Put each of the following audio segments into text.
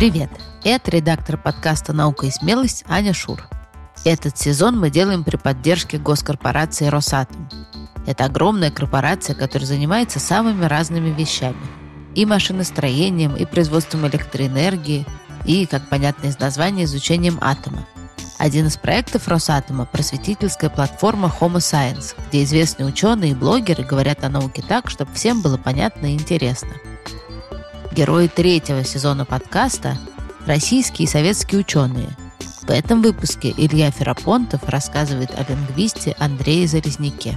Привет! Это редактор подкаста «Наука и смелость» Аня Шур. Этот сезон мы делаем при поддержке госкорпорации «Росатом». Это огромная корпорация, которая занимается самыми разными вещами. И машиностроением, и производством электроэнергии, и, как понятно из названия, изучением атома. Один из проектов Росатома – просветительская платформа Homo Science, где известные ученые и блогеры говорят о науке так, чтобы всем было понятно и интересно. Герои третьего сезона подкаста – российские и советские ученые. В этом выпуске Илья Ферапонтов рассказывает о лингвисте Андрее Залезняке.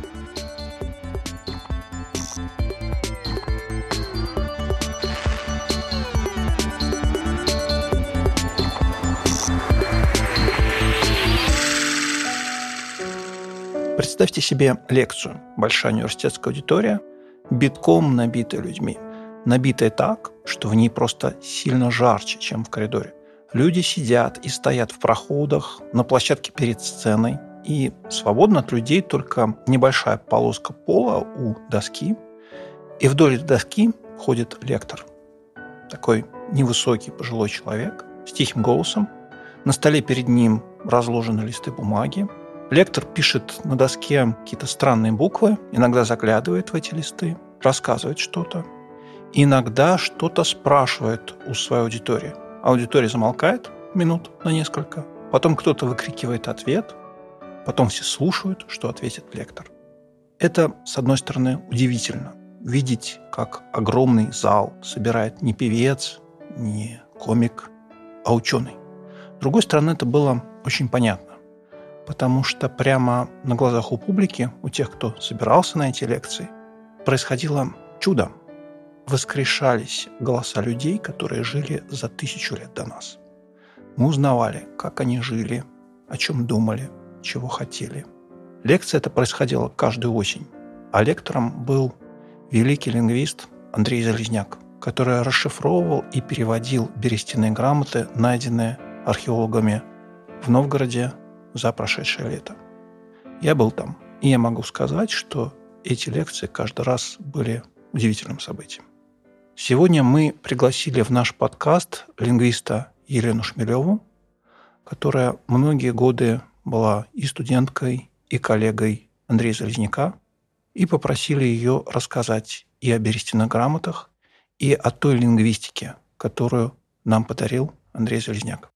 Представьте себе лекцию. Большая университетская аудитория, битком набитая людьми. Набитая так, что в ней просто сильно жарче, чем в коридоре. Люди сидят и стоят в проходах, на площадке перед сценой, и свободно от людей только небольшая полоска пола у доски. И вдоль доски ходит лектор. Такой невысокий пожилой человек с тихим голосом. На столе перед ним разложены листы бумаги. Лектор пишет на доске какие-то странные буквы, иногда заглядывает в эти листы, рассказывает что-то. Иногда что-то спрашивает у своей аудитории. Аудитория замолкает минут на несколько, потом кто-то выкрикивает ответ, потом все слушают, что ответит лектор. Это, с одной стороны, удивительно. Видеть, как огромный зал собирает не певец, не комик, а ученый. С другой стороны, это было очень понятно, потому что прямо на глазах у публики, у тех, кто собирался на эти лекции, происходило чудо. Воскрешались голоса людей, которые жили за 1000 лет до нас. Мы узнавали, как они жили, о чем думали, чего хотели. Лекция эта происходила каждую осень, а лектором был великий лингвист Андрей Залезняк, который расшифровывал и переводил берестяные грамоты, найденные археологами в Новгороде за прошедшее лето. Я был там, и я могу сказать, что эти лекции каждый раз были удивительным событием. Сегодня мы пригласили в наш подкаст лингвиста Елену Шмелеву, которая многие годы была и студенткой, и коллегой Андрея Залезняка, и попросили ее рассказать и о берестяных грамотах, и о той лингвистике, которую нам подарил Андрей Залезняк.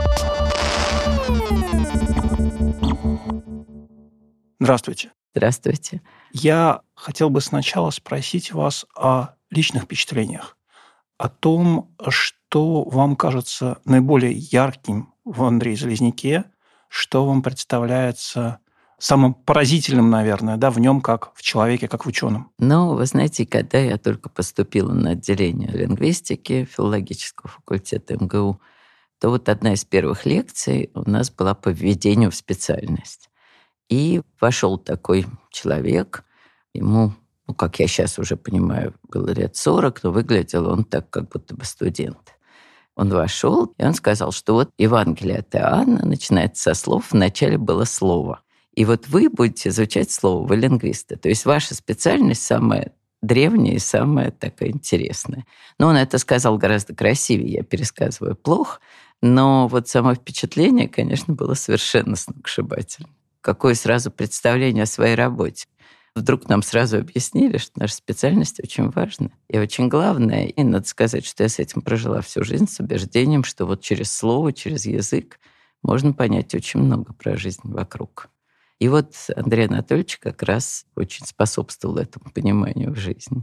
Здравствуйте. Здравствуйте. Я хотел бы сначала спросить вас о личных впечатлениях, о том, что вам кажется наиболее ярким в Андрее Залезняке, что вам представляется самым поразительным, наверное, в нем как в человеке, как в ученом. Вы знаете, когда я только поступила на отделение лингвистики филологического факультета МГУ, то вот одна из первых лекций у нас была по введению в специальность. И вошел такой человек, ему, как я сейчас уже понимаю, было лет 40, но выглядел он так, как будто бы студент. Он вошел, и он сказал, что вот Евангелие от Иоанна начинается со слов «вначале было слово». И вот вы будете изучать слово, вы лингвисты. То есть ваша специальность самая древняя и самая такая интересная. Но он это сказал гораздо красивее, я пересказываю плохо, но вот само впечатление, конечно, было совершенно сногсшибательным. Какое сразу представление о своей работе. Вдруг нам сразу объяснили, что наша специальность очень важна и очень главная. И надо сказать, что я с этим прожила всю жизнь, с убеждением, что вот через слово, через язык можно понять очень много про жизнь вокруг. И вот Андрей Анатольевич как раз очень способствовал этому пониманию в жизни.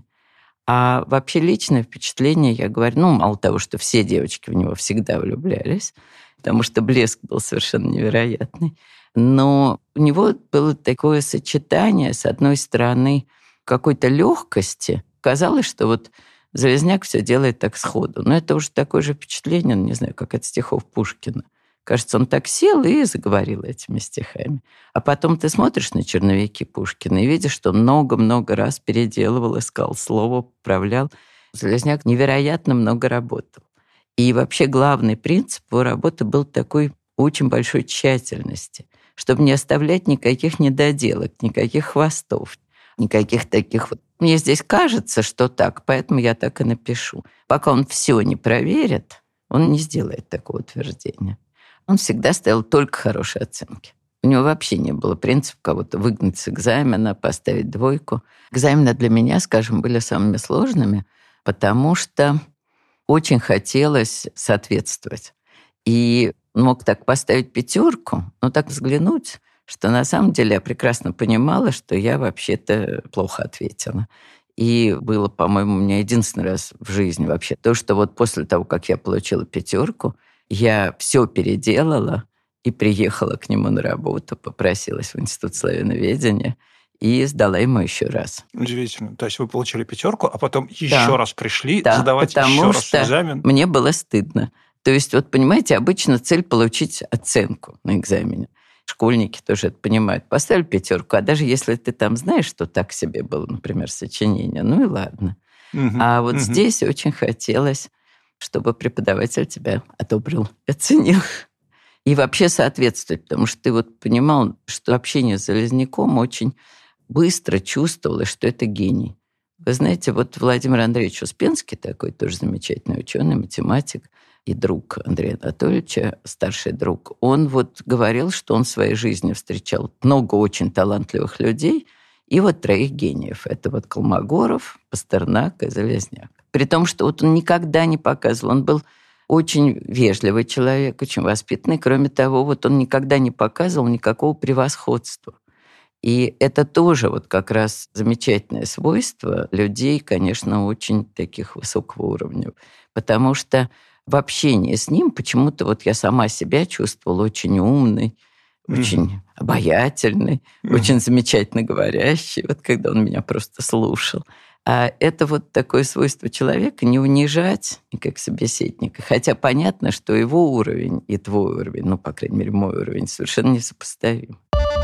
А вообще личное впечатление, я говорю, мало того, что все девочки в него всегда влюблялись, потому что блеск был совершенно невероятный, но у него было такое сочетание, с одной стороны, какой-то легкости. Казалось, что вот Залезняк все делает так сходу. Но это уже такое же впечатление, не знаю, как от стихов Пушкина. Кажется, он так сел и заговорил этими стихами. А потом ты смотришь на черновики Пушкина и видишь, что он много-много раз переделывал, искал слово, поправлял. Залезняк невероятно много работал. И вообще главный принцип его работы был такой очень большой тщательности, чтобы не оставлять никаких недоделок, никаких хвостов, никаких таких вот Мне здесь кажется, что так, поэтому я так и напишу. Пока он все не проверит, он не сделает такого утверждения. Он всегда ставил только хорошие оценки. У него вообще не было принципа кого-то выгнать с экзамена, поставить 2. Экзамены для меня, скажем, были самыми сложными, потому что очень хотелось соответствовать. И мог так поставить 5, но так взглянуть, что на самом деле я прекрасно понимала, что я вообще-то плохо ответила. И было, по-моему, у меня единственный раз в жизни вообще то, что вот после того, как я получила 5, я все переделала и приехала к нему на работу, попросилась в Институт славяноведения и сдала ему еще раз. Удивительно. То есть вы получили 5, а потом еще раз пришли сдавать потому еще раз что экзамен? Мне было стыдно. То есть, вот понимаете, обычно цель получить оценку на экзамене. Школьники тоже это понимают. Поставили 5, а даже если ты там знаешь, что так себе было, например, сочинение, ну и ладно. А вот здесь очень хотелось, чтобы преподаватель тебя одобрил, оценил. И вообще соответствовать, потому что ты вот понимал, что общение с Залезняком очень быстро чувствовалось, что это гений. Вы знаете, вот Владимир Андреевич Успенский, такой тоже замечательный ученый, математик и друг Андрея Анатольевича, старший друг, он вот говорил, что он в своей жизни встречал много очень талантливых людей и вот 3 гениев. Это вот Колмогоров, Пастернак и Залезняк. При том, что вот он никогда не показывал, он был очень вежливый человек, очень воспитанный. Кроме того, вот он никогда не показывал никакого превосходства. И это тоже вот как раз замечательное свойство людей, конечно, очень таких высокого уровня. Потому что в общении с ним почему-то вот я сама себя чувствовала очень умной, очень обаятельной, очень замечательно говорящей, вот когда он меня просто слушал. А это вот такое свойство человека — не унижать как собеседника. Хотя понятно, что его уровень и твой уровень, ну, по крайней мере, мой уровень, совершенно несопоставим.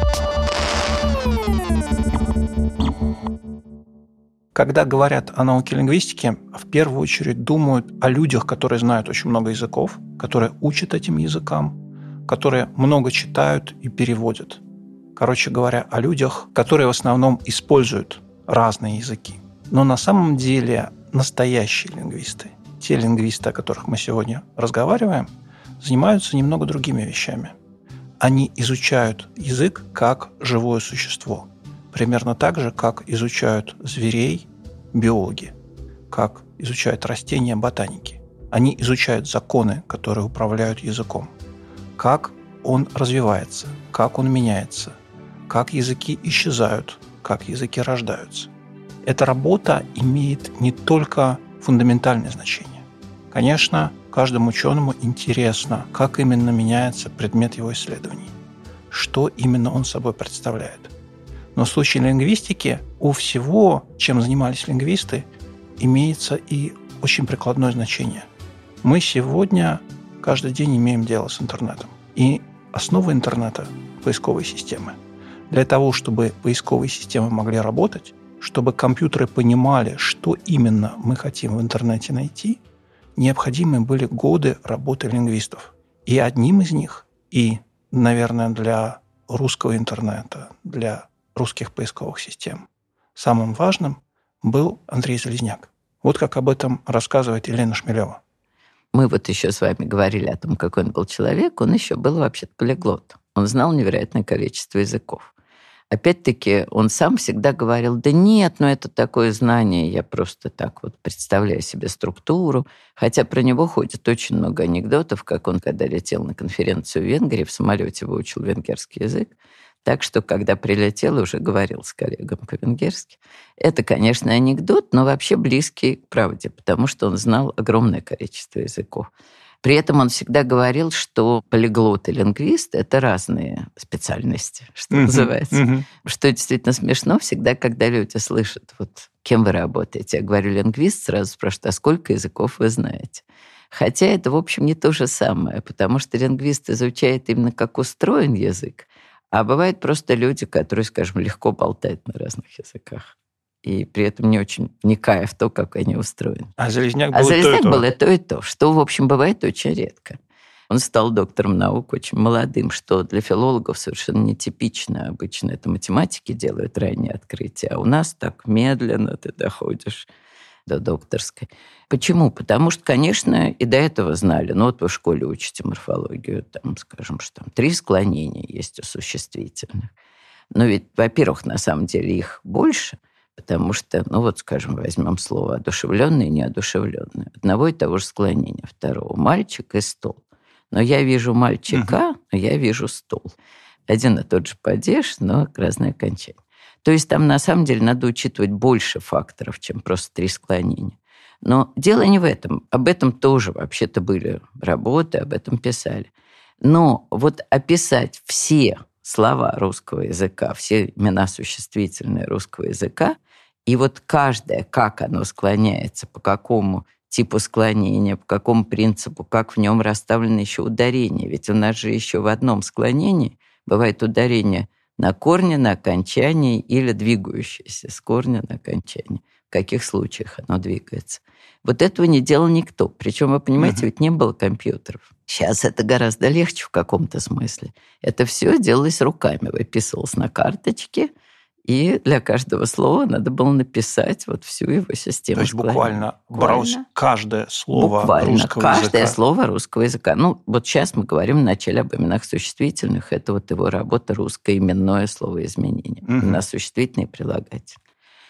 Когда говорят о науке лингвистики, в первую очередь думают о людях, которые знают очень много языков, которые учат этим языкам, которые много читают и переводят. Короче говоря, о людях, которые в основном используют разные языки. Но на самом деле настоящие лингвисты, те лингвисты, о которых мы сегодня разговариваем, занимаются немного другими вещами. Они изучают язык как живое существо. Примерно так же, как изучают зверей биологи, как изучают растения ботаники. Они изучают законы, которые управляют языком. Как он развивается, как он меняется, как языки исчезают, как языки рождаются. Эта работа имеет не только фундаментальное значение. Конечно, каждому ученому интересно, как именно меняется предмет его исследований, что именно он собой представляет. Но в случае лингвистики у всего, чем занимались лингвисты, имеется и очень прикладное значение. Мы сегодня каждый день имеем дело с интернетом. И основа интернета – поисковые системы. Для того, чтобы поисковые системы могли работать, чтобы компьютеры понимали, что именно мы хотим в интернете найти, необходимы были годы работы лингвистов. И одним из них, и, наверное, для русского интернета, для русских поисковых систем, самым важным был Андрей Залезняк. Вот как об этом рассказывает Елена Шмелева. Мы вот еще с вами говорили о том, какой он был человек. Он еще был вообще-то полиглот. Он знал невероятное количество языков. Опять-таки, он сам всегда говорил: да нет, ну это такое знание, я просто так вот представляю себе структуру. Хотя про него ходит очень много анекдотов, как он, когда летел на конференцию в Венгрии, в самолете выучил венгерский язык. Так что, когда прилетел, уже говорил с коллегами по-венгерски. Это, конечно, анекдот, но вообще близкий к правде, потому что он знал огромное количество языков. При этом он всегда говорил, что полиглот и лингвист — это разные специальности, что называется. Что действительно смешно всегда, когда люди слышат, вот кем вы работаете. Я говорю лингвист, сразу спрашивают: а сколько языков вы знаете? Хотя это, в общем, не то же самое, потому что лингвист изучает именно, как устроен язык, а бывают просто люди, которые, скажем, легко болтают на разных языках. И при этом не очень вникая в то, как они устроены. А Залезняк был и то, и то, что, в общем, бывает очень редко. Он стал доктором наук очень молодым, что для филологов совершенно нетипично. Обычно это математики делают ранние открытия, а у нас так медленно ты доходишь до докторской. Почему? Потому что, конечно, и до этого знали. Ну, вот вы в школе учите морфологию, там, скажем, что там 3 склонения есть у существительных. Но ведь, во-первых, на самом деле их больше, потому что, ну вот, скажем, возьмем слово одушевленное и неодушевленное. Одного и того же склонения. Второго. Мальчик и стол. Но я вижу мальчика, но я вижу стол. Один и тот же падеж, но разные окончания. То есть там на самом деле надо учитывать больше факторов, чем просто 3 склонения. Но дело не в этом. Об этом тоже вообще-то были работы, об этом писали. Но вот описать все слова русского языка, все имена существительные русского языка, и вот каждое, как оно склоняется, по какому типу склонения, по какому принципу, как в нем расставлены еще ударения. Ведь у нас же еще в одном склонении бывает ударение на корне, на окончании или двигающееся с корня на окончание. В каких случаях оно двигается. Вот этого не делал никто. Причем, вы понимаете, ведь не было компьютеров. Сейчас это гораздо легче в каком-то смысле. Это все делалось руками, выписывалось на карточке, и для каждого слова надо было написать вот всю его систему. То есть буквально брать каждое слово русского языка. Каждое слово русского языка. Ну, вот сейчас мы говорим вначале об именах существительных. Это вот его работа «Русское именное словоизменение». На существительные и прилагательные.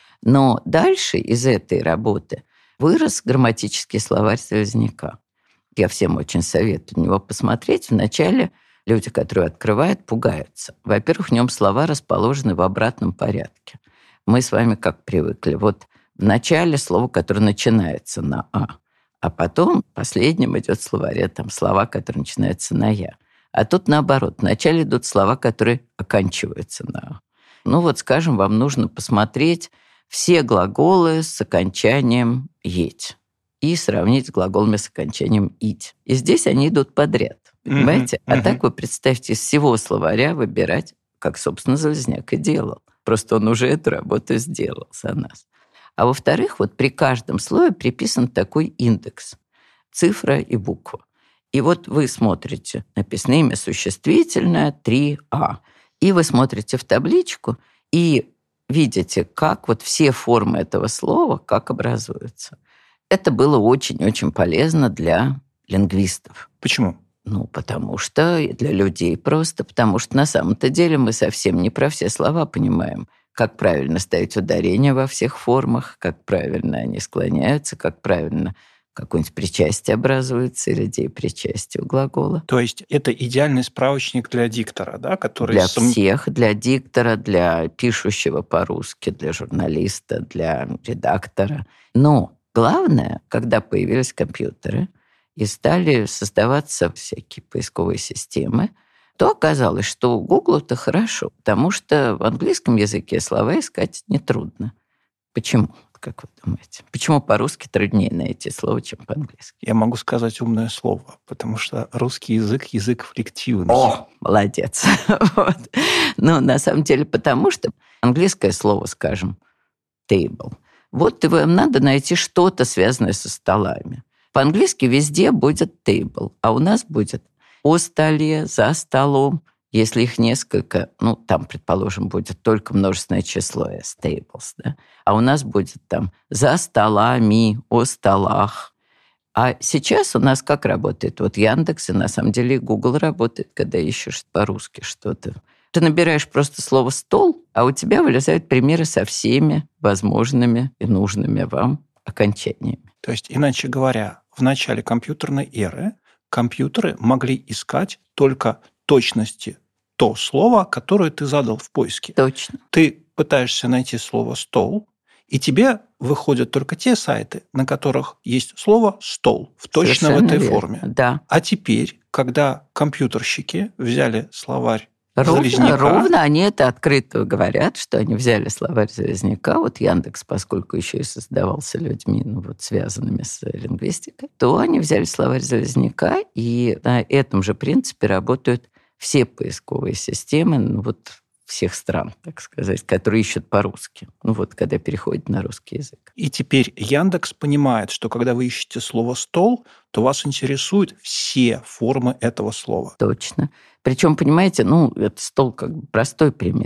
Но дальше из этой работы вырос грамматический словарь Залезняка. Я всем очень советую на него посмотреть. Вначале люди, которые открывают, пугаются. Во-первых, в нем слова расположены в обратном порядке. Мы с вами как привыкли. Вот в начале слово, которое начинается на а потом последним идет в словаре там слова, которые начинаются на я. А тут наоборот. Вначале идут слова, которые оканчиваются на а. Ну вот, скажем, вам нужно посмотреть все глаголы с окончанием «еть» и сравнить с глаголами с окончанием «ить». И здесь они идут подряд, понимаете? А так вы представьте, из всего словаря выбирать, как, собственно, Залезняк и делал. Просто он уже эту работу сделал за нас. А во-вторых, вот при каждом слое приписан такой индекс – цифра и буква. И вот вы смотрите, написано имя существительное 3А. И вы смотрите в табличку и видите, как вот все формы этого слова, как образуются. Это было очень-очень полезно для лингвистов. Почему? Ну, потому что и для людей просто, потому что на самом-то деле мы совсем не про все слова понимаем, как правильно ставить ударение во всех формах, как правильно они склоняются, как правильно какое-нибудь причастие образуется или деепричастие у глагола. То есть это идеальный справочник для диктора, да? Который для всех, для диктора, для пишущего по-русски, для журналиста, для редактора. Но главное, когда появились компьютеры и стали создаваться всякие поисковые системы, то оказалось, что у Google это хорошо, потому что в английском языке слова искать нетрудно. Почему? Как вы думаете? Почему по-русски труднее найти слово, чем по-английски? Я могу сказать умное слово, потому что русский язык – язык флективный. О, молодец. Вот. Ну, на самом деле, потому что английское слово, скажем, table. Вот вам надо найти что-то, связанное со столами. По-английски везде будет table, а у нас будет о столе, за столом. Если их несколько, ну, там, предположим, будет только множественное число as tables, да? А у нас будет там за столами, о столах. А сейчас у нас как работает? Вот Яндекс и, на самом деле, и Google работает, когда ищешь по-русски что-то. Ты набираешь просто слово «стол», а у тебя вылезают примеры со всеми возможными и нужными вам окончаниями. То есть, иначе говоря, в начале компьютерной эры компьютеры могли искать только точности то слово, которое ты задал в поиске. Точно. Ты пытаешься найти слово «стол», и тебе выходят только те сайты, на которых есть слово «стол» в точно Совершенно в этой верно. форме. Да. А теперь, когда компьютерщики взяли словарь Залезняка... Ровно они это открыто говорят, что они взяли словарь Залезняка, вот Яндекс, поскольку еще и создавался людьми, ну, вот, связанными с лингвистикой, то они взяли словарь Залезняка, и на этом же принципе работают все поисковые системы, ну, вот, всех стран, так сказать, которые ищут по-русски. Ну вот, когда переходят на русский язык. И теперь Яндекс понимает, что когда вы ищете слово «стол», то вас интересуют все формы этого слова. Точно. Причем, понимаете, ну, это стол как бы простой пример.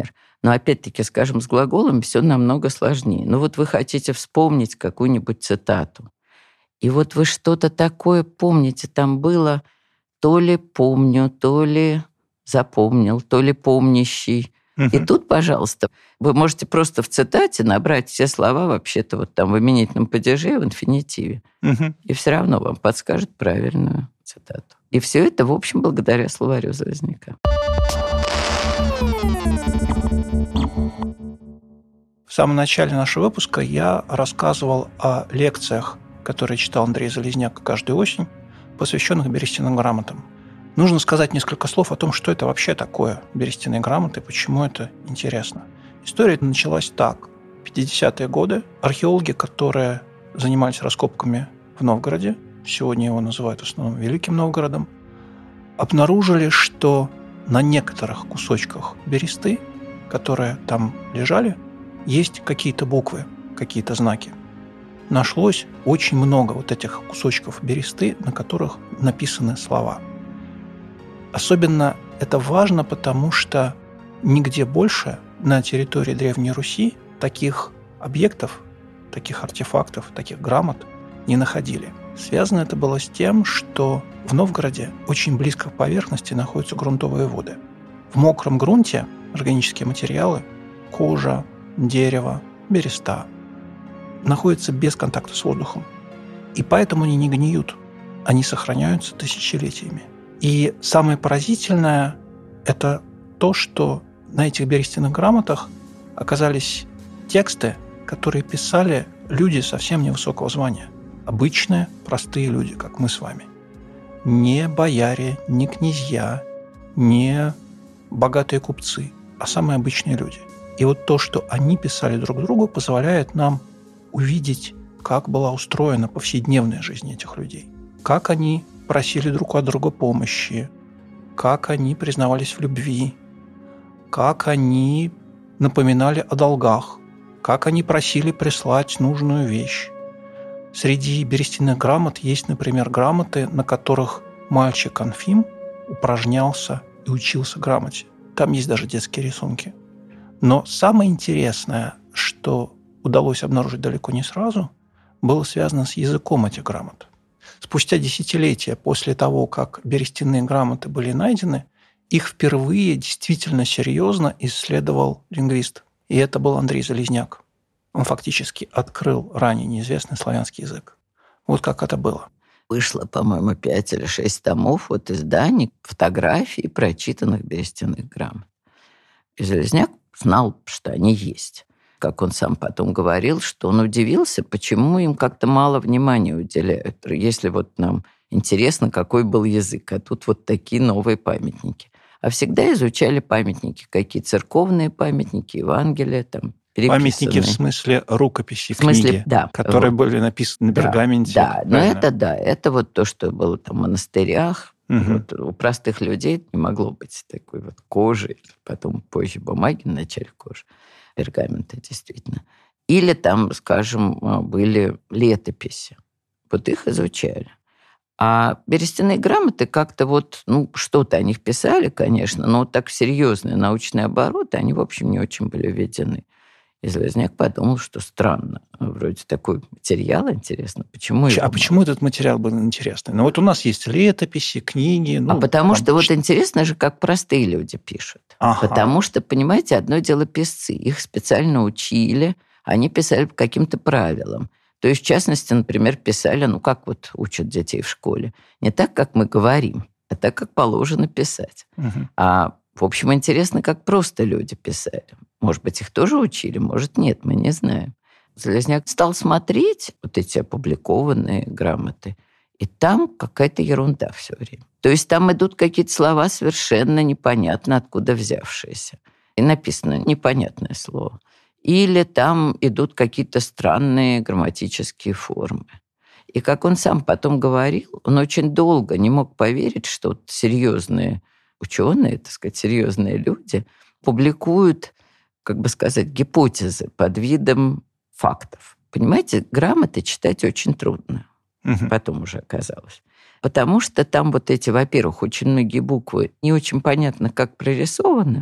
Но опять-таки, скажем, с глаголом все намного сложнее. Ну вот вы хотите вспомнить какую-нибудь цитату. И вот вы что-то такое помните, там было то ли помню, то ли запомнил, то ли помнящий. И тут, пожалуйста, вы можете просто в цитате набрать все слова вообще-то вот там в именительном падеже и в инфинитиве. И все равно вам подскажет правильную цитату. И все это, в общем, благодаря словарю Залезняка. В самом начале нашего выпуска я рассказывал о лекциях, которые читал Андрей Залезняк каждую осень, посвященных берестяным грамотам. Нужно сказать несколько слов о том, что это вообще такое берестяные грамоты, почему это интересно. История началась так. В 50-е годы археологи, которые занимались раскопками в Новгороде, сегодня его называют в основном Великим Новгородом, обнаружили, что на некоторых кусочках бересты, которые там лежали, есть какие-то буквы, какие-то знаки. Нашлось очень много вот этих кусочков бересты, на которых написаны слова. Особенно это важно, потому что нигде больше на территории Древней Руси таких объектов, таких артефактов, таких грамот не находили. Связано это было с тем, что в Новгороде очень близко к поверхности находятся грунтовые воды. В мокром грунте органические материалы, кожа, дерево, береста находятся без контакта с воздухом. И поэтому они не гниют, они сохраняются тысячелетиями. И самое поразительное – это то, что на этих берестяных грамотах оказались тексты, которые писали люди совсем невысокого звания. Обычные, простые люди, как мы с вами. Не бояре, не князья, не богатые купцы, а самые обычные люди. И вот то, что они писали друг другу, позволяет нам увидеть, как была устроена повседневная жизнь этих людей. Как они просили друг от друга помощи, как они признавались в любви, как они напоминали о долгах, как они просили прислать нужную вещь. Среди берестяных грамот есть, например, грамоты, на которых мальчик Анфим упражнялся и учился грамоте. Там есть даже детские рисунки. Но самое интересное, что удалось обнаружить далеко не сразу, было связано с языком этих грамот. Спустя десятилетия после того, как берестяные грамоты были найдены, их впервые действительно серьезно исследовал лингвист. И это был Андрей Залезняк. Он фактически открыл ранее неизвестный славянский язык. Вот как это было. Вышло, по-моему, 5 или 6 томов от изданий, фотографий прочитанных берестяных грамот. И Залезняк знал, что они есть. Как он сам потом говорил, что он удивился, почему им как-то мало внимания уделяют. Если вот нам интересно, какой был язык, а тут вот такие новые памятники. А всегда изучали памятники, какие церковные памятники, Евангелия, там, переписанные. Памятники в смысле рукописи, книги, да, которые были написаны на пергаменте. Да, но это вот то, что было там в монастырях. Вот у простых людей не могло быть такой вот кожи, потом позже бумаги, в начале кожи. Пергамента, действительно. Или там, скажем, были летописи. Вот их изучали. А берестяные грамоты как-то вот, что-то о них писали, конечно, но вот так серьезные научные обороты, они, в общем, не очень были введены. И Залезняк подумал, что странно. Вроде такой материал интересно. Почему этот материал был интересный? Вот у нас есть летописи, книги. Потому что вот интересно же, как простые люди пишут. Ага. Потому что, понимаете, одно дело писцы. Их специально учили, они писали по каким-то правилам. То есть, в частности, например, писали, как вот учат детей в школе. Не так, как мы говорим, а так, как положено писать. А в общем, интересно, как просто люди писали. Может быть, их тоже учили, может, нет, мы не знаем. Залезняк стал смотреть вот эти опубликованные грамоты, и там какая-то ерунда все время. То есть там идут какие-то слова совершенно непонятно откуда взявшиеся. И написано непонятное слово. Или там идут какие-то странные грамматические формы. И как он сам потом говорил, он очень долго не мог поверить, что вот серьезные ученые, так сказать, серьезные люди публикуют, как бы сказать, гипотезы под видом фактов. Понимаете, грамоты читать очень трудно. Потом уже оказалось. Потому что там вот эти, во-первых, очень многие буквы не очень понятно, как прорисованы.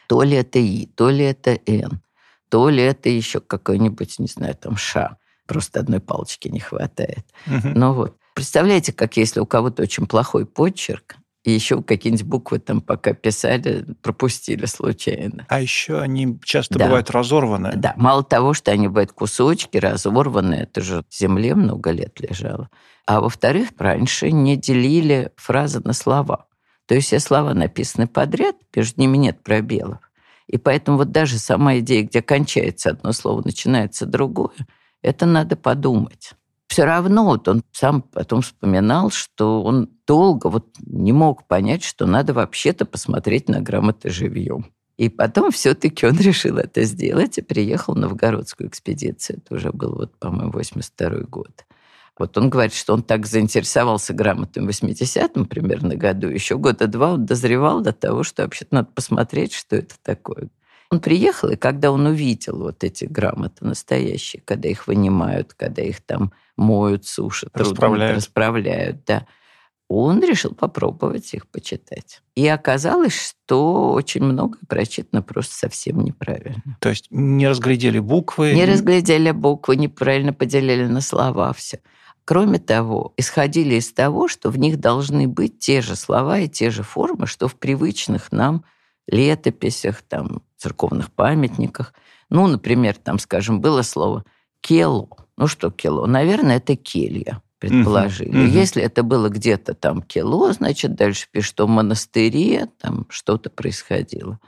То ли это «и», то ли это «н», то ли это еще какой-нибудь, не знаю, там «ша». Просто одной палочки не хватает. Но вот, представляете, как если у кого-то очень плохой почерк, и еще какие-нибудь буквы там пока писали, пропустили случайно. А еще они часто бывают разорванные. Да, мало того, что они бывают кусочки разорванные, это же в земле много лет лежало. А во-вторых, раньше не делили фразы на слова. То есть все слова написаны подряд, между ними нет пробелов. И поэтому вот даже сама идея, где кончается одно слово, начинается другое, это надо подумать. Все равно вот он сам потом вспоминал, что он долго вот не мог понять, что надо вообще-то посмотреть на грамоты живьем. И потом все-таки он решил это сделать и приехал в новгородскую экспедицию. Это уже был, вот, по-моему, 82-й год. Вот он говорит, что он так заинтересовался грамотами в 80-м примерно году. Еще года два он дозревал до того, что вообще-то надо посмотреть, что это такое. Он приехал, и когда он увидел вот эти грамоты настоящие, когда их вынимают, когда их там моют, сушат, расправляют, да, он решил попробовать их почитать. И оказалось, что очень многое прочитано просто совсем неправильно. То есть не разглядели буквы? Не разглядели буквы, неправильно поделили на слова все. Кроме того, исходили из того, что в них должны быть те же слова и те же формы, что в привычных нам летописях, там, церковных памятниках. Ну, например, там, скажем, было слово «кело». Ну, что кело? Наверное, это келья, предположили. Если это было где-то там кело, значит, дальше пишет, что в монастыре там что-то происходило.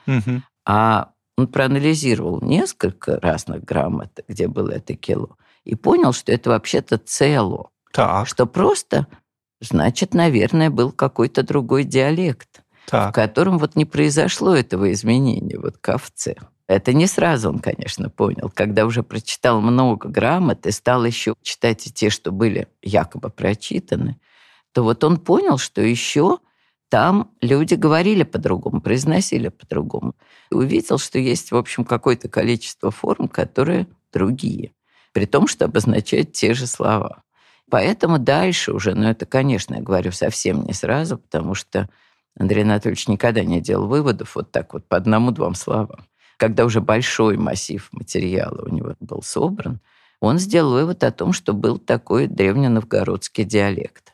А он проанализировал несколько разных грамот, где было это кело, и понял, что это вообще-то цело. Так. Что просто, значит, наверное, был какой-то другой диалект, в котором вот не произошло этого изменения, вот к овце. Это не сразу он, конечно, понял. Когда уже прочитал много грамот и стал еще читать и те, что были якобы прочитаны, то вот он понял, что еще там люди говорили по-другому, произносили по-другому. И увидел, что есть, в общем, какое-то количество форм, которые другие, при том, что обозначают те же слова. Поэтому дальше уже, ну это, конечно, я говорю, совсем не сразу, потому что Андрей Анатольевич никогда не делал выводов вот так вот по одному-двум словам. Когда уже большой массив материала у него был собран, он сделал вывод о том, что был такой древненовгородский диалект.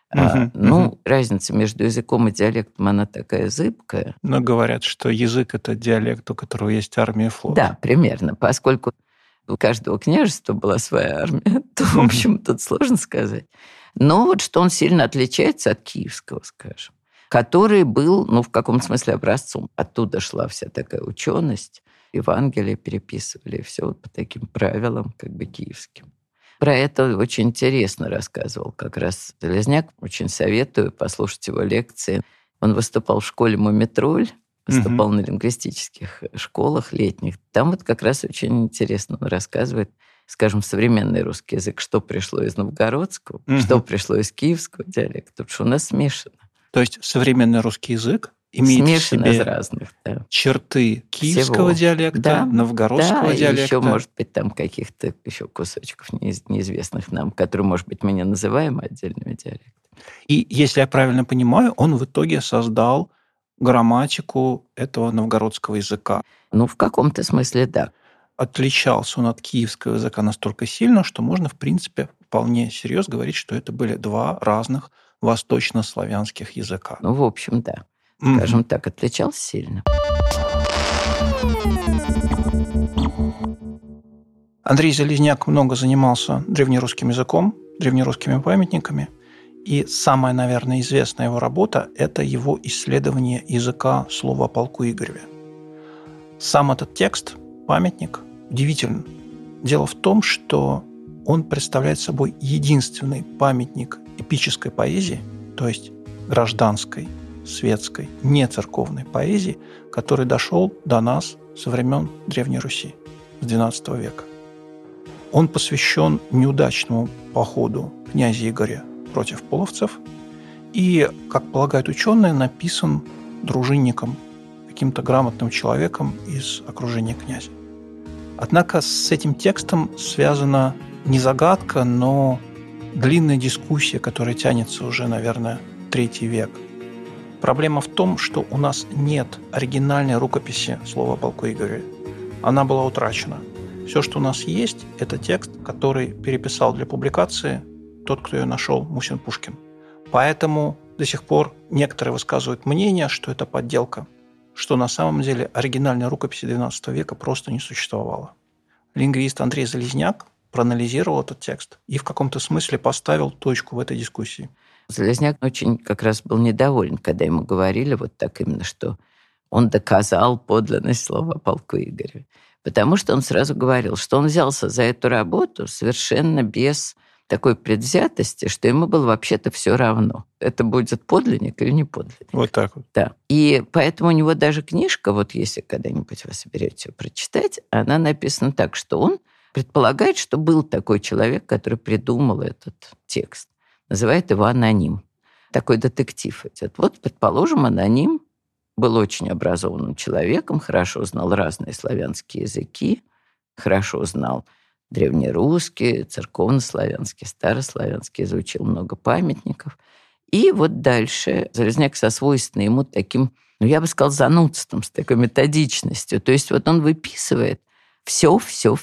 Разница между языком и диалектом, она такая зыбкая. Но говорят, что язык – это диалект, у которого есть армия и флот. Да, примерно. Поскольку у каждого княжества была своя армия, то, в общем, тут сложно сказать. Но вот что он сильно отличается от киевского, скажем, который был, в каком-то смысле образцом. Оттуда шла вся такая ученость. Евангелие переписывали, все вот по таким правилам, как бы киевским. Про это очень интересно рассказывал как раз Залезняк. Очень советую послушать его лекции. Он выступал в школе «Мумитроль», выступал на лингвистических школах летних. Там вот как раз очень интересно он рассказывает, скажем, современный русский язык, что пришло из новгородского, что пришло из киевского диалекта, потому что у нас смешано. То есть современный русский язык имеет смешано в себе из разных, черты киевского диалекта, новгородского диалекта. Еще, может быть, там каких-то еще кусочков неизвестных нам, которые, может быть, мы не называем отдельными диалектами. И, если я правильно понимаю, он в итоге создал грамматику этого новгородского языка. В каком-то смысле, да. Отличался он от киевского языка настолько сильно, что можно, в принципе, вполне серьезно говорить, что это были два разных восточнославянских языка. В общем, да. Скажем так, отличался сильно. Андрей Залезняк много занимался древнерусским языком, древнерусскими памятниками. И самая, наверное, известная его работа – это его исследование языка слова о полку Игореве. Сам этот текст, памятник, удивителен. Дело в том, что он представляет собой единственный памятник эпической поэзии, то есть гражданской, светской, не церковной поэзии, который дошел до нас со времен Древней Руси, с XII века. Он посвящен неудачному походу князя Игоря против половцев и, как полагают ученые, написан дружинником, каким-то грамотным человеком из окружения князя. Однако с этим текстом связана не загадка, но длинная дискуссия, которая тянется уже, наверное, III век. Проблема в том, что у нас нет оригинальной рукописи слова о полку Игореве. Она была утрачена. Все, что у нас есть, это текст, который переписал для публикации тот, кто ее нашел, Мусин Пушкин. Поэтому до сих пор некоторые высказывают мнение, что это подделка, что на самом деле оригинальной рукописи XII века просто не существовало. Лингвист Андрей Залезняк проанализировал этот текст и в каком-то смысле поставил точку в этой дискуссии. Залезняк очень как раз был недоволен, когда ему говорили вот так именно, что он доказал подлинность слова о полку Игореве. Потому что он сразу говорил, что он взялся за эту работу совершенно без такой предвзятости, что ему было вообще-то все равно, это будет подлинник или не подлинник. Вот так вот. Да. И поэтому у него даже книжка, вот если когда-нибудь вы соберетесь ее прочитать, она написана так, что он предполагает, что был такой человек, который придумал этот текст. Называет его аноним. Такой детектив идет. Вот, предположим, аноним был очень образованным человеком, хорошо знал разные славянские языки, хорошо знал древнерусский, церковнославянский, старославянский, изучил много памятников. И вот дальше Залезняк со свойственной ему таким, я бы сказал, занудством, с такой методичностью. То есть вот он выписывает все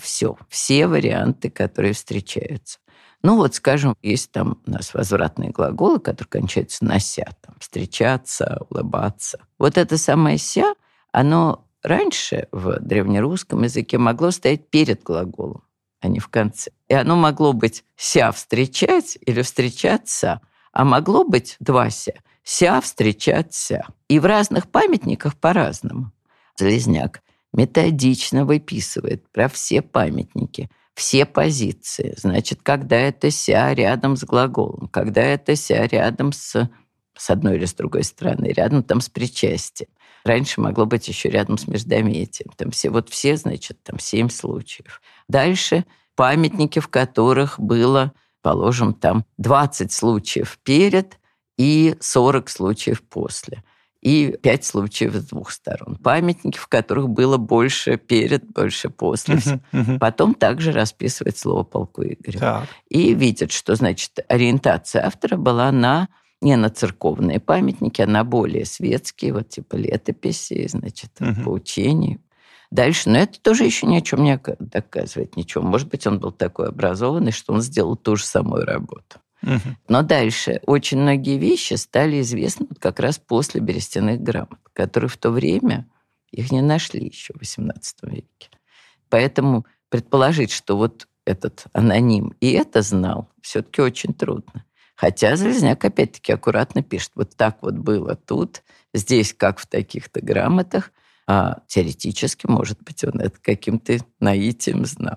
варианты, которые встречаются. Ну вот, скажем, есть там у нас возвратные глаголы, которые кончаются на «ся», там, встречаться, улыбаться. Вот это самое «ся», оно раньше в древнерусском языке могло стоять перед глаголом, а не в конце. И оно могло быть «ся встречать» или «встречаться», а могло быть два «ся». «Ся встречаться». И в разных памятниках по-разному. Залезняк методично выписывает про все памятники, все позиции. Значит, когда это «ся» рядом с глаголом, когда это «ся» рядом с одной или с другой стороны, рядом там с причастием. Раньше могло быть еще рядом с междометием. Там все, значит, там 7 случаев. Дальше памятники, в которых было, положим, там 20 случаев перед и 40 случаев после. И 5 случаев с двух сторон. Памятники, в которых было больше перед, больше после. Потом также расписывает слово полку Игореву. Так. И видит, что, значит, ориентация автора была не на церковные памятники, а на более светские, вот типа летописи, значит, поучения. Дальше, но это тоже еще ни о чем не доказывает ничего. Может быть, он был такой образованный, что он сделал ту же самую работу. Но дальше очень многие вещи стали известны вот как раз после берестяных грамот, которые в то время их не нашли еще в XVIII веке. Поэтому предположить, что вот этот аноним и это знал, все-таки очень трудно. Хотя Залезняк опять-таки аккуратно пишет, вот так вот было тут, здесь как в таких-то грамотах, а теоретически, может быть, он это каким-то наитием знал.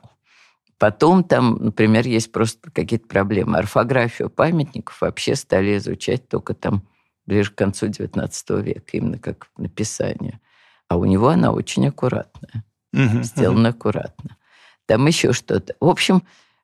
Потом там, например, есть просто какие-то проблемы. Орфографию памятников вообще стали изучать только там ближе к концу XIX века, именно как написание. А у него она очень аккуратная, сделана аккуратно. Там еще что-то. В общем,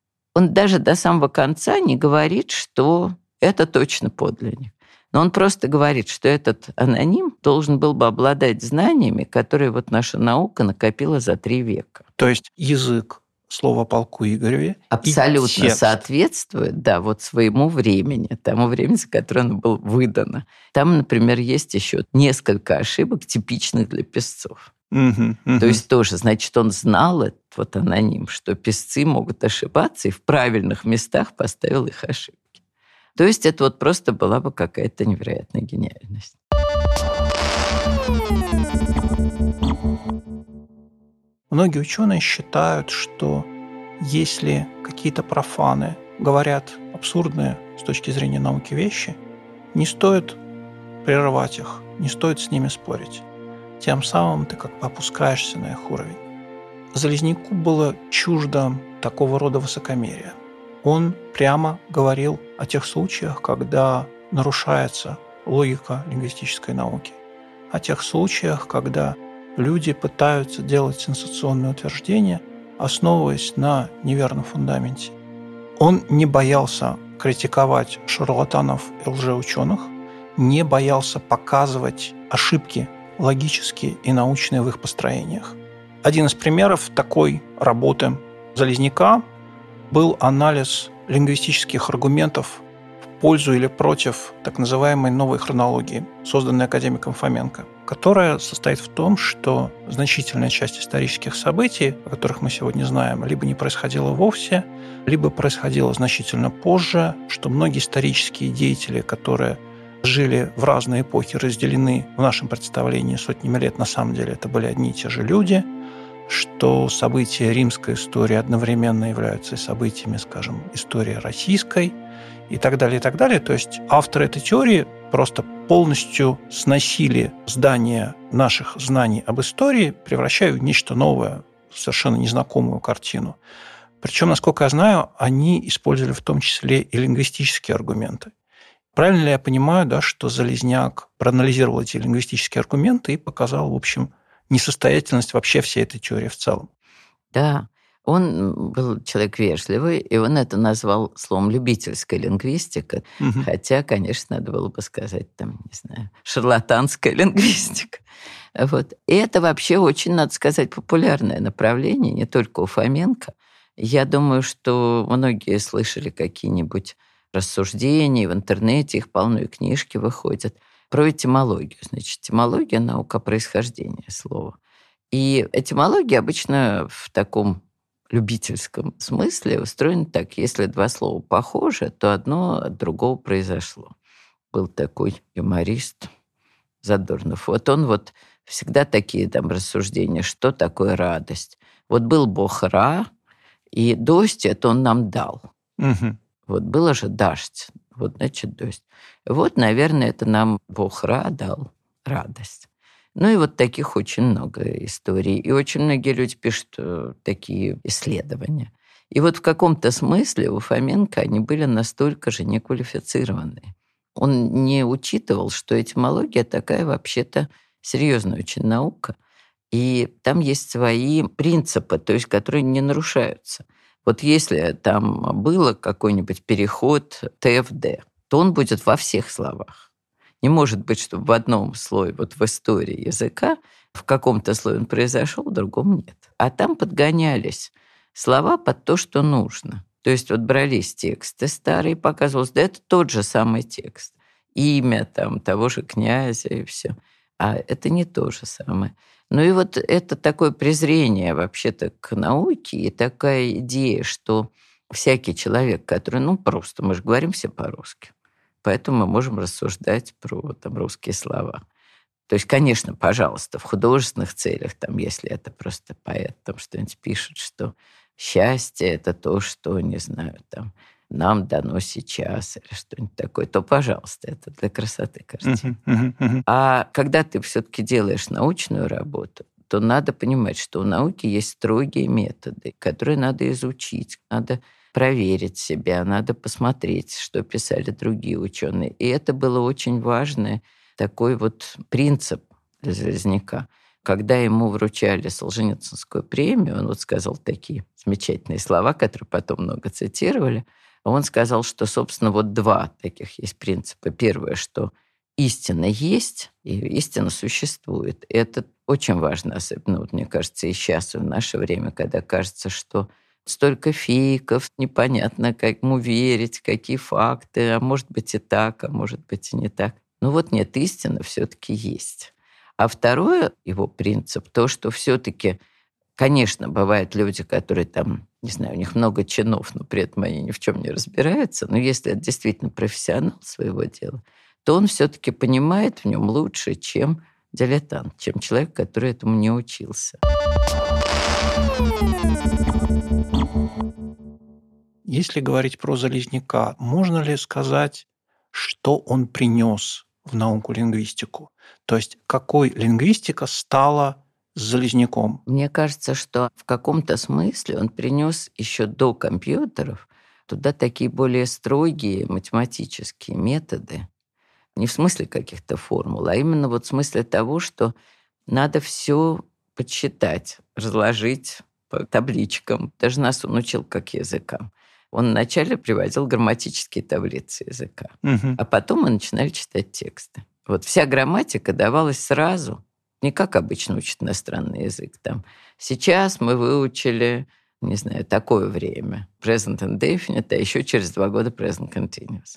он даже до самого конца не говорит, что это точно подлинник. Но он просто говорит, что этот аноним должен был бы обладать знаниями, которые вот наша наука накопила за 3 века. То есть язык слова о полку Игореве абсолютно соответствует, да, вот своему времени, тому времени, за которое оно было выдано. Там, например, есть еще несколько ошибок, типичных для писцов. То есть тоже, значит, он знал этот вот аноним, что писцы могут ошибаться, и в правильных местах поставил их ошибки. То есть это вот просто была бы какая-то невероятная гениальность. Многие ученые считают, что если какие-то профаны говорят абсурдные с точки зрения науки вещи, не стоит прерывать их, не стоит с ними спорить. Тем самым ты как бы опускаешься на их уровень. Залезняку было чуждо такого рода высокомерия. Он прямо говорил о тех случаях, когда нарушается логика лингвистической науки, о тех случаях, когда люди пытаются делать сенсационные утверждения, основываясь на неверном фундаменте. Он не боялся критиковать шарлатанов и лжеученых, не боялся показывать ошибки логические и научные в их построениях. Один из примеров такой работы Залезняка был анализ лингвистических аргументов в пользу или против так называемой новой хронологии, созданной академиком Фоменко, которая состоит в том, что значительная часть исторических событий, о которых мы сегодня знаем, либо не происходила вовсе, либо происходила значительно позже, что многие исторические деятели, которые жили в разные эпохи, разделены в нашем представлении сотнями лет, на самом деле это были одни и те же люди, что события римской истории одновременно являются и событиями, скажем, истории российской и так далее, и так далее. То есть авторы этой теории просто полностью сносили здание наших знаний об истории, превращая в нечто новое, совершенно незнакомую картину. Причем, насколько я знаю, они использовали в том числе и лингвистические аргументы. Правильно ли я понимаю, да, что Залезняк проанализировал эти лингвистические аргументы и показал, в общем, несостоятельность вообще всей этой теории в целом? Да, он был человек вежливый, и он это назвал словом «любительская лингвистика», хотя, конечно, надо было бы сказать, там, не знаю, «шарлатанская лингвистика». Вот. И это вообще очень, надо сказать, популярное направление, не только у Фоменко. Я думаю, что многие слышали какие-нибудь рассуждения в интернете, их полно, и книжки выходят, про этимологию. Значит, этимология – наука происхождения слова. И этимология обычно в таком любительском смысле устроена так. Если два слова похожи, то одно от другого произошло. Был такой юморист Задорнов. Вот он вот всегда такие там рассуждения, что такое радость. Вот был бог Ра, и дождь это он нам дал. Угу. Вот было же дождь, вот значит дождь. Вот, наверное, это нам бог Ра дал радость. Ну и вот таких очень много историй. И очень многие люди пишут такие исследования. И вот в каком-то смысле у Фоменко они были настолько же неквалифицированные. Он не учитывал, что этимология такая вообще-то серьезная очень наука. И там есть свои принципы, то есть которые не нарушаются. Вот если там было какой-нибудь переход ТФД, то он будет во всех словах. Не может быть, чтобы в одном слое, вот в истории языка, в каком-то слое он произошел, в другом нет. А там подгонялись слова под то, что нужно. То есть вот брались тексты старые, показывалось, да это тот же самый текст. Имя там того же князя и все. А это не то же самое. Ну и вот это такое презрение вообще-то к науке и такая идея, что всякий человек, который, просто, мы же говорим все по-русски, поэтому мы можем рассуждать про там русские слова. То есть, конечно, пожалуйста, в художественных целях, там, если это просто поэт там что-нибудь пишет, что счастье – это то, что, не знаю, там, нам дано сейчас или что-нибудь такое, то, пожалуйста, это для красоты картины. А когда ты все-таки делаешь научную работу, то надо понимать, что у науки есть строгие методы, которые надо изучить, надо проверить себя, надо посмотреть, что писали другие ученые. И это было очень важный такой вот принцип для Залезняка. Когда ему вручали Солженицынскую премию, он вот сказал такие замечательные слова, которые потом много цитировали. Он сказал, что, собственно, вот два таких есть принципа. Первое, что истина есть, и истина существует. И это очень важно, особенно, вот, мне кажется, и сейчас, и в наше время, когда кажется, что столько фейков, непонятно, как ему верить, какие факты, а может быть и так, а может быть и не так. Ну вот нет, истина все-таки есть. А второе его принцип, то, что все-таки, конечно, бывают люди, которые там, не знаю, у них много чинов, но при этом они ни в чем не разбираются, но если это действительно профессионал своего дела, то он все-таки понимает в нем лучше, чем дилетант, чем человек, который этому не учился. Если говорить про Залезняка, можно ли сказать, что он принес в науку-лингвистику? То есть какой лингвистика стала с Залезняком? Мне кажется, что в каком-то смысле он принес еще до компьютеров туда такие более строгие математические методы. Не в смысле каких-то формул, а именно вот в смысле того, что надо все подсчитать, разложить по табличкам. Даже нас он учил как языкам. Он вначале приводил грамматические таблицы языка, а потом мы начинали читать тексты. Вот вся грамматика давалась сразу, не как обычно учат иностранный язык. Там, сейчас мы выучили, не знаю, такое время, present indefinite, а еще через 2 года present continuous.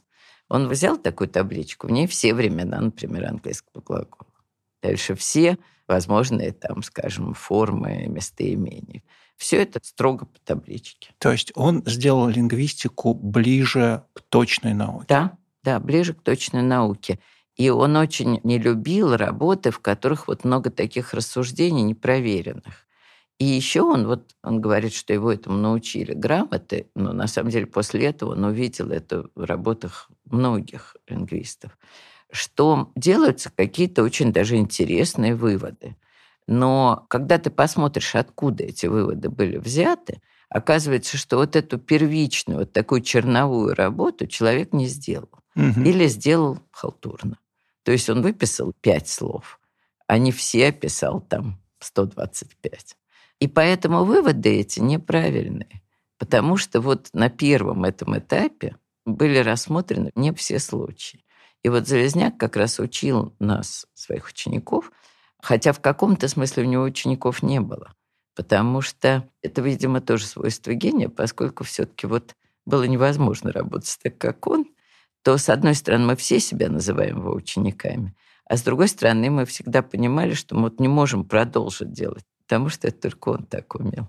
Он взял такую табличку, в ней все времена, например, английского глагола. Дальше все возможные, там, скажем, формы местоимений. Все это строго по табличке. То есть он сделал лингвистику ближе к точной науке. Да, ближе к точной науке. И он очень не любил работы, в которых вот много таких рассуждений непроверенных. И еще он говорит, что его этому научили грамоты, но на самом деле после этого он увидел это в работах многих лингвистов, что делаются какие-то очень даже интересные выводы. Но когда ты посмотришь, откуда эти выводы были взяты, оказывается, что вот эту первичную, вот такую черновую работу человек не сделал. Или сделал халтурно. То есть он выписал 5 слов, а не все описал там 125. И поэтому выводы эти неправильные. Потому что вот на первом этом этапе были рассмотрены не все случаи. И вот Залезняк как раз учил нас, своих учеников, хотя в каком-то смысле у него учеников не было. Потому что это, видимо, тоже свойство гения, поскольку все-таки вот было невозможно работать так, как он, то, с одной стороны, мы все себя называем его учениками, а с другой стороны, мы всегда понимали, что мы вот не можем продолжить делать, потому что это только он так умел.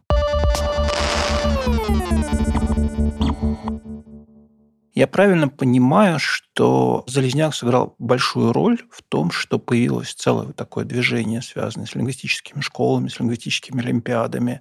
Я правильно понимаю, что Залезняк сыграл большую роль в том, что появилось целое такое движение, связанное с лингвистическими школами, с лингвистическими олимпиадами,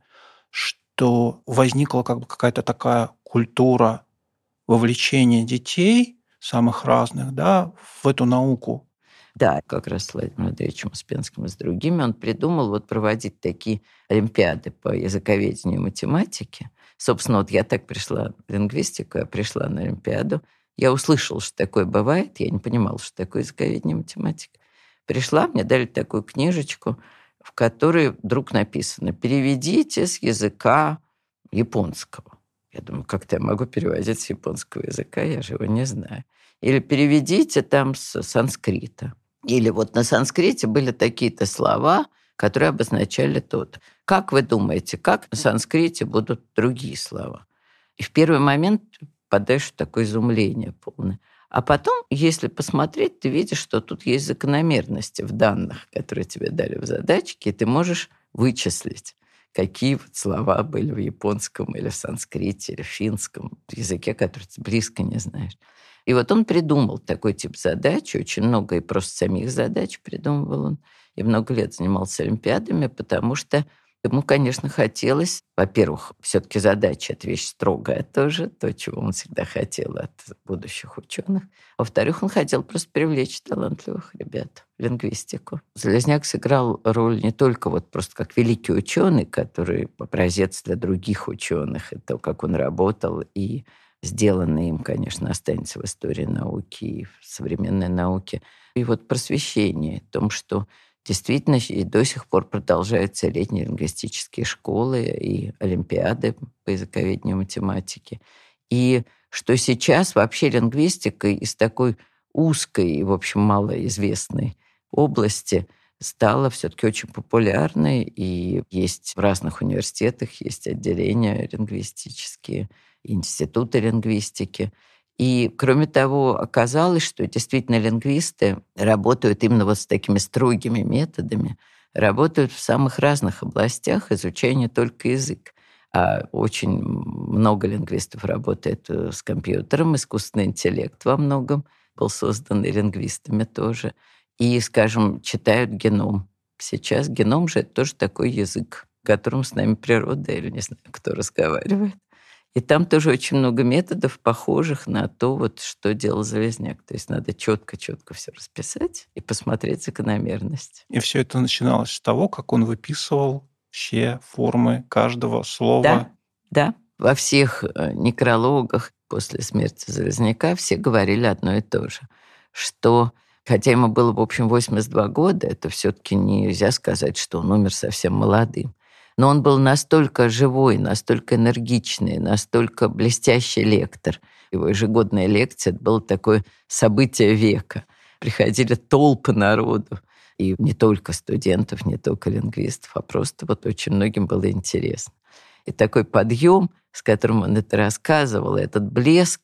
что возникла как бы какая-то такая культура вовлечения детей самых разных, да, в эту науку. Да, как раз с Владимиром Андреевичем Успенским и с другими он придумал вот проводить такие олимпиады по языковедению и математике. Собственно, вот я так пришла в лингвистику, я пришла на олимпиаду. Я услышала, что такое бывает, я не понимала, что такое языковедение и математика. Пришла, мне дали такую книжечку, в которой вдруг написано «Переведите с языка японского». Я думаю, как-то я могу переводить с японского языка, я же его не знаю. Или переведите там с санскрита. Или вот на санскрите были такие-то слова, которые обозначали то-то. Как вы думаете, как на санскрите будут другие слова? И в первый момент подаешь в такое изумление полное. А потом, если посмотреть, ты видишь, что тут есть закономерности в данных, которые тебе дали в задачке, и ты можешь вычислить, какие вот слова были в японском или в санскрите, или в финском языке, который ты близко не знаешь. И вот он придумал такой тип задачи, очень много и просто самих задач придумывал он, и много лет занимался олимпиадами, потому что ему, конечно, хотелось, во-первых, все-таки задача – это вещь строгая тоже, то, чего он всегда хотел от будущих ученых. Во-вторых, он хотел просто привлечь талантливых ребят в лингвистику. Залезняк сыграл роль не только вот просто как великий ученый, который образец для других ученых, и то, как он работал, и сделанное им, конечно, останется в истории науки и в современной науке. И вот просвещение в том, что действительно и до сих пор продолжаются летние лингвистические школы и олимпиады по языковедению и математике. И что сейчас вообще лингвистика из такой узкой и, в общем, малоизвестной области стала все-таки очень популярной. И есть в разных университетах, есть отделения лингвистические, институты лингвистики. И, кроме того, оказалось, что действительно лингвисты работают именно вот с такими строгими методами, работают в самых разных областях, изучая не только язык. А очень много лингвистов работает с компьютером, искусственный интеллект во многом был создан и лингвистами тоже. И, скажем, читают геном. Сейчас геном же это тоже такой язык, которым с нами природа или не знаю, кто разговаривает. И там тоже очень много методов, похожих на то, вот, что делал Залезняк. То есть надо четко-четко все расписать и посмотреть закономерность. И все это начиналось с того, как он выписывал все формы каждого слова. Да. Во всех некрологах после смерти Залезняка все говорили одно и то же, что, хотя ему было, в общем, 82 года, это все-таки нельзя сказать, что он умер совсем молодым. Но он был настолько живой, настолько энергичный, настолько блестящий лектор. Его ежегодная лекция – это было такое событие века. Приходили толпы народу. И не только студентов, не только лингвистов, а просто вот очень многим было интересно. И такой подъем, с которым он это рассказывал, этот блеск,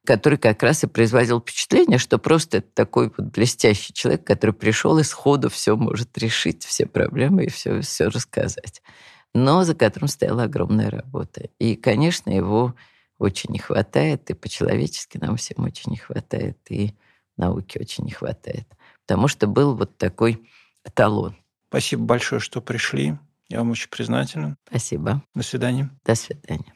который как раз и производил впечатление, что просто это такой вот блестящий человек, который пришел и сходу все может решить, все проблемы и все рассказать. Но за которым стояла огромная работа. И, конечно, его очень не хватает, и по-человечески нам всем очень не хватает, и науке очень не хватает. Потому что был вот такой эталон. Спасибо большое, что пришли. Я вам очень признателен. Спасибо. До свидания. До свидания.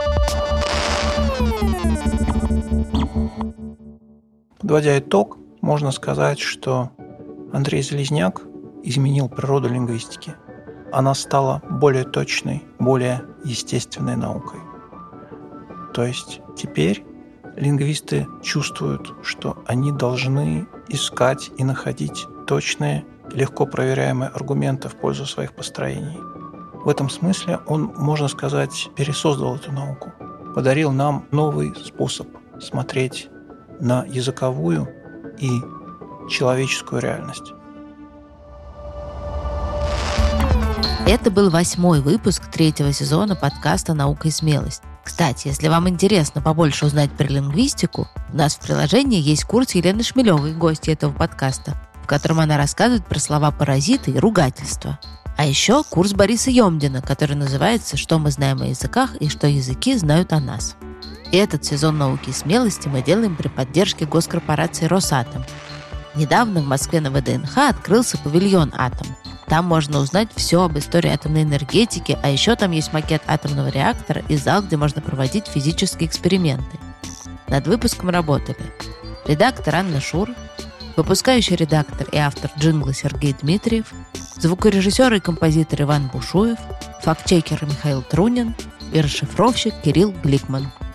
Подводя итог, можно сказать, что Андрей Залезняк изменил природу лингвистики. Она стала более точной, более естественной наукой. То есть теперь лингвисты чувствуют, что они должны искать и находить точные, легко проверяемые аргументы в пользу своих построений. В этом смысле он, можно сказать, пересоздал эту науку, подарил нам новый способ смотреть на языковую и человеческую реальность. Это был 8-й выпуск 3-го сезона подкаста «Наука и смелость». Кстати, если вам интересно побольше узнать про лингвистику, у нас в приложении есть курс Елены Шмелевой, гости этого подкаста, в котором она рассказывает про слова «паразиты» и «ругательства». А еще курс Бориса Емдина, который называется «Что мы знаем о языках и что языки знают о нас». И этот сезон «Науки и смелости» мы делаем при поддержке госкорпорации «Росатом». Недавно в Москве на ВДНХ открылся павильон «Атом». Там можно узнать все об истории атомной энергетики, а еще там есть макет атомного реактора и зал, где можно проводить физические эксперименты. Над выпуском работали редактор Анна Шур, выпускающий редактор и автор джингла Сергей Дмитриев, звукорежиссер и композитор Иван Бушуев, фактчекер Михаил Трунин и расшифровщик Кирилл Гликман.